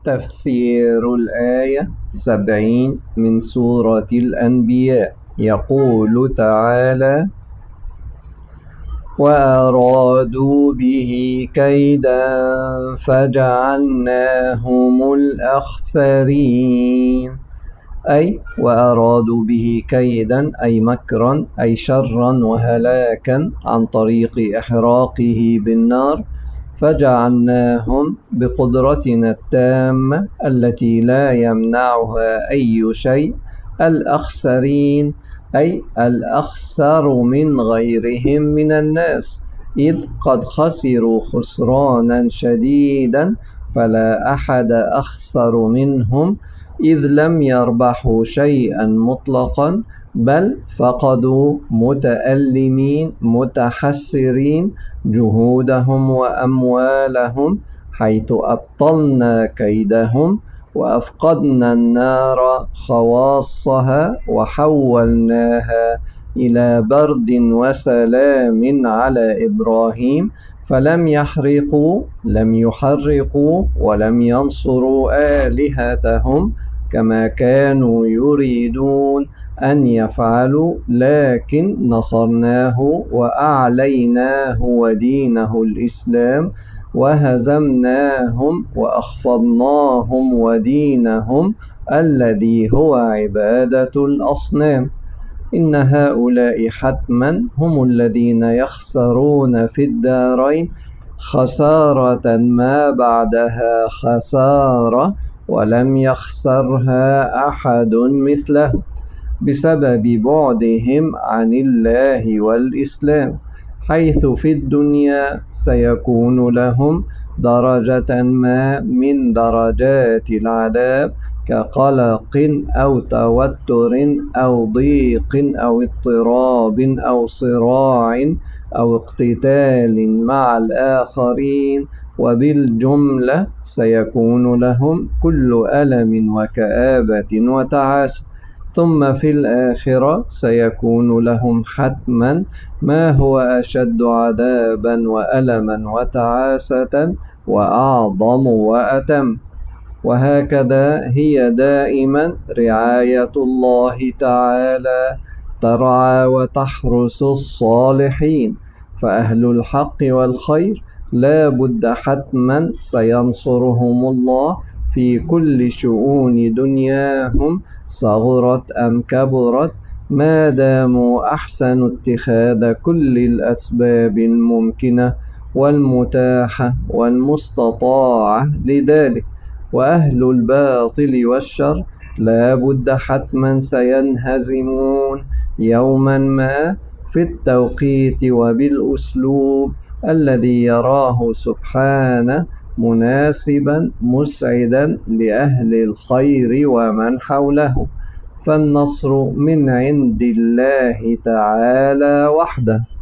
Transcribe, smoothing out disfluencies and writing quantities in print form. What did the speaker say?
تفسير الآية 70 من سورة الأنبياء. يقول تعالى: وأرادوا به كيدا فجعلناهم الأخسرين. أي وأرادوا به كيدا أي مكرا أي شرا وهلاكا عن طريق إحراقه بالنار، فجعلناهم بقدرتنا التامة التي لا يمنعها أي شيء الأخسرين، أي الأخسر من غيرهم من الناس، إذ قد خسروا خسرانا شديدا فلا أحد أخسر منهم، إذ لم يربحوا شيئا مطلقا بل فقدوا متألمين متحسرين جهودهم وأموالهم، حيث أبطلنا كيدهم وأفقدنا النار خواصها وحولناها إلى برد وسلام على إبراهيم، فلم يحرقوا لم يحرقوا ولم ينصروا آلهتهم كما كانوا يريدون أن يفعلوا، لكن نصرناه وأعليناه ودينه الإسلام وهزمناهم وأخفضناهم ودينهم الذي هو عبادة الأصنام. إن هؤلاء حتما هم الذين يخسرون في الدارين خسارة ما بعدها خسارة ولم يخسرها أحد مثله، بسبب بعدهم عن الله والإسلام، حيث في الدنيا سيكون لهم درجة ما من درجات العذاب كقلق أو توتر أو ضيق أو اضطراب أو صراع أو اقتتال مع الآخرين، وبالجملة سيكون لهم كل ألم وكآبة وتعاسة. ثم في الآخرة سيكون لهم حتما ما هو أشد عذابا وألما وتعاسة وأعظم وأتم. وهكذا هي دائما رعاية الله تعالى، ترعى وتحرس الصالحين، فأهل الحق والخير لا بد حتما سينصرهم الله في كل شؤون دنياهم صغرت أم كبرت، ما داموا أحسنوا اتخاذ كل الأسباب الممكنة والمتاحة والمستطاعة لذلك. وأهل الباطل والشر لا بد حتما سينهزمون يوما ما في التوقيت وبالأسلوب الذي يراه سبحانه مناسبا مسعدا لأهل الخير ومن حوله، فالنصر من عند الله تعالى وحده.